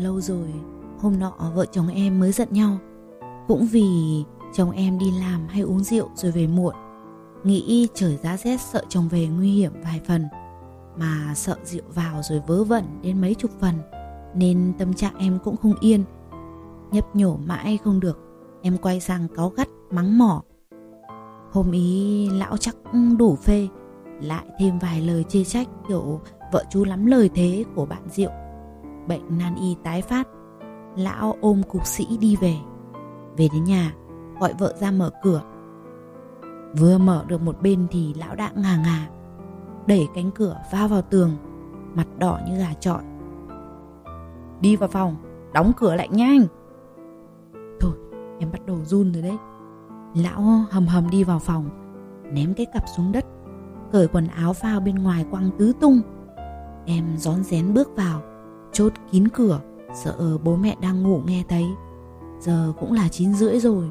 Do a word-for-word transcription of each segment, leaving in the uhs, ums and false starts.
Lâu rồi, hôm nọ vợ chồng em mới giận nhau. Cũng vì chồng em đi làm hay uống rượu rồi về muộn. Nghĩ trời giá rét sợ chồng về nguy hiểm vài phần, mà sợ rượu vào rồi vớ vẩn đến mấy chục phần, nên tâm trạng em cũng không yên. Nhấp nhổ mãi không được, em quay sang cáu gắt mắng mỏ. Hôm ý lão chắc đủ phê, lại thêm vài lời chê trách kiểu vợ chú lắm lời thế của bạn rượu. Bệnh nan y tái phát, lão ôm cục sĩ đi về. Về đến nhà, gọi vợ ra mở cửa. Vừa mở được một bên thì lão đã ngà ngà, đẩy cánh cửa va vào tường, mặt đỏ như gà chọi. Đi vào phòng, đóng cửa lại nhanh. Thôi, em bắt đầu run rồi đấy. Lão hầm hầm đi vào phòng, ném cái cặp xuống đất, cởi quần áo phao bên ngoài quăng tứ tung. Em rón rén bước vào, chốt kín cửa, sợ bố mẹ đang ngủ nghe thấy. Giờ cũng là chín rưỡi rồi.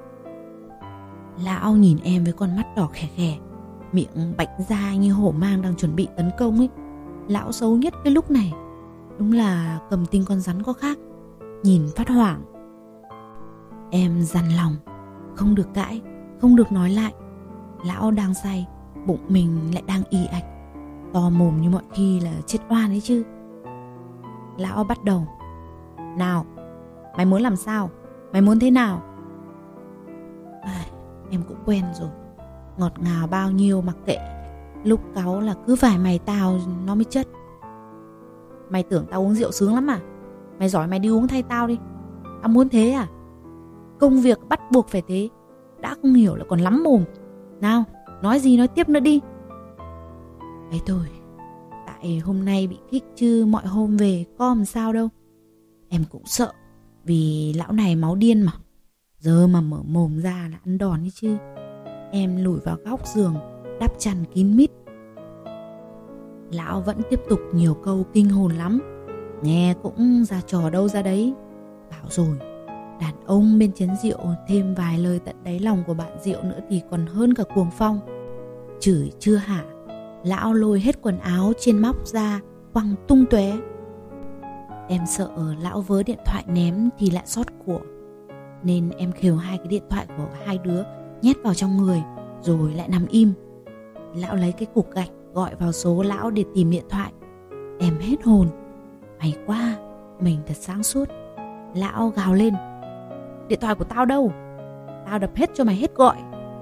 Lão nhìn em với con mắt đỏ khè khè, miệng bạch ra như hổ mang đang chuẩn bị tấn công ấy. Lão xấu nhất cái lúc này, đúng là cầm tinh con rắn có khác, nhìn phát hoảng. Em dằn lòng, không được cãi, không được nói lại. Lão đang say, bụng mình lại đang ì ạch, to mồm như mọi khi là chết oan ấy chứ. Lão bắt đầu. Nào, mày muốn làm sao? Mày muốn thế nào? À, em cũng quen rồi. Ngọt ngào bao nhiêu mặc kệ, lúc cáu là cứ phải mày tao nó mới chất. Mày tưởng tao uống rượu sướng lắm à? Mày giỏi mày đi uống thay tao đi. Tao muốn thế à? Công việc bắt buộc phải thế, đã không hiểu là còn lắm mồm. Nào, nói gì nói tiếp nữa đi. Ấy thôi, tại hôm nay bị kích chứ mọi hôm về có làm sao đâu. Em cũng sợ, vì lão này máu điên mà. Giờ mà mở mồm ra là ăn đòn ấy chứ. Em lủi vào góc giường, đắp chăn kín mít. Lão vẫn tiếp tục nhiều câu kinh hồn lắm, nghe cũng ra trò đâu ra đấy. Bảo rồi, đàn ông bên chén rượu thêm vài lời tận đáy lòng của bạn rượu nữa thì còn hơn cả cuồng phong. Chửi chưa hả, lão lôi hết quần áo trên móc ra quăng tung tóe. Em sợ lão vớ điện thoại ném thì lại sót của, nên em khều hai cái điện thoại của hai đứa nhét vào trong người rồi lại nằm im. Lão lấy cái cục gạch gọi vào số lão để tìm điện thoại. Em hết hồn. May quá, mình thật sáng suốt. Lão gào lên. Điện thoại của tao đâu? Tao đập hết cho mày hết gọi.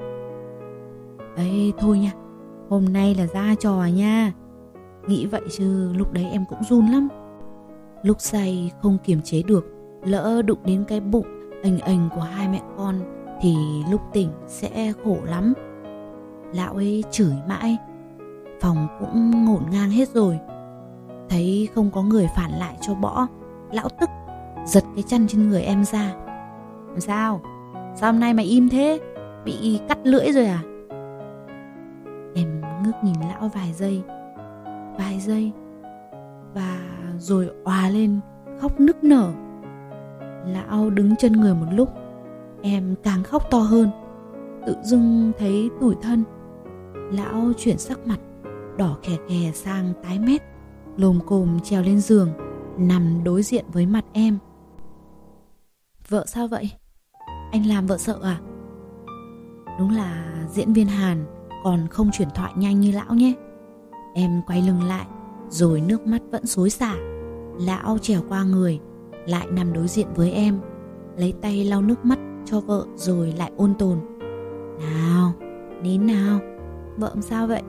Ấy thôi nha, hôm nay là ra trò nha. Nghĩ vậy chứ lúc đấy em cũng run lắm. Lúc say không kiềm chế được, lỡ đụng đến cái bụng ềnh ềnh của hai mẹ con thì lúc tỉnh sẽ khổ lắm. Lão ấy chửi mãi, phòng cũng ngổn ngang hết rồi. Thấy không có người phản lại cho bỏ, lão tức, giật cái chăn trên người em ra. Làm sao? Sao hôm nay mày im thế? Bị cắt lưỡi rồi à? Em ngước nhìn lão vài giây, vài giây, và rồi òa lên khóc nức nở. Lão đứng chân người một lúc, em càng khóc to hơn. Tự dưng thấy tủi thân. Lão chuyển sắc mặt, đỏ khè khè sang tái mét, lồm cồm trèo lên giường, nằm đối diện với mặt em. Vợ sao vậy? Anh làm vợ sợ à? Đúng là diễn viên Hàn còn không chuyển thoại nhanh như lão nhé. Em quay lưng lại, rồi nước mắt vẫn xối xả. Lão trèo qua người, lại nằm đối diện với em, lấy tay lau nước mắt cho vợ rồi lại ôn tồn. Nào, nín nào, vợ làm sao vậy?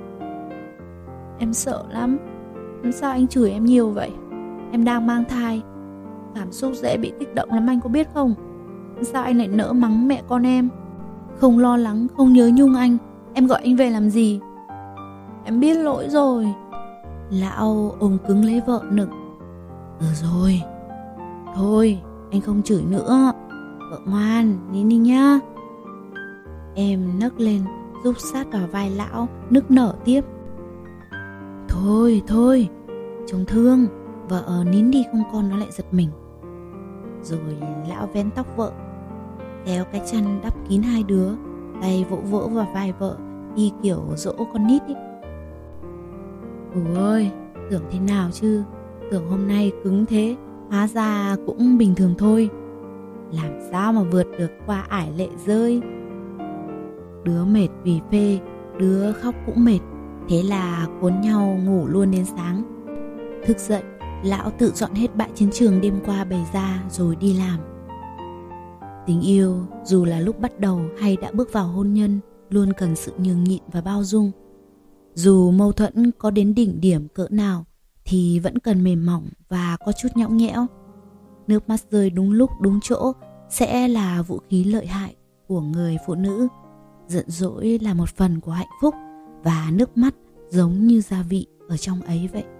Em sợ lắm. Làm sao anh chửi em nhiều vậy? Em đang mang thai, cảm xúc dễ bị kích động lắm, anh có biết không? Sao anh lại nỡ mắng mẹ con em? Không lo lắng, không nhớ nhung anh, em gọi anh về làm gì? Em biết lỗi rồi. Lão ôm cứng lấy vợ nựng. Ừ rồi, thôi anh không chửi nữa. Vợ ngoan, nín đi nhá. Em nấc lên, giúp sát vào vai lão, nức nở tiếp. Thôi thôi, chồng thương, vợ nín đi không con nó lại giật mình. Rồi lão vén tóc vợ, kéo cái chăn đắp kín hai đứa, tay vỗ vỗ vào vai vợ y kiểu dỗ con nít ý. Ừ ơi, tưởng thế nào chứ, tưởng hôm nay cứng thế hóa ra cũng bình thường thôi. Làm sao mà vượt được qua ải lệ rơi. Đứa mệt vì phê, đứa khóc cũng mệt, thế là cuốn nhau ngủ luôn đến sáng. Thức dậy, lão tự dọn hết bãi chiến trường đêm qua bày ra rồi đi làm. Tình yêu dù là lúc bắt đầu hay đã bước vào hôn nhân luôn cần sự nhường nhịn và bao dung. Dù mâu thuẫn có đến đỉnh điểm cỡ nào thì vẫn cần mềm mỏng và có chút nhõng nhẽo. Nước mắt rơi đúng lúc đúng chỗ sẽ là vũ khí lợi hại của người phụ nữ. Giận dỗi là một phần của hạnh phúc và nước mắt giống như gia vị ở trong ấy vậy.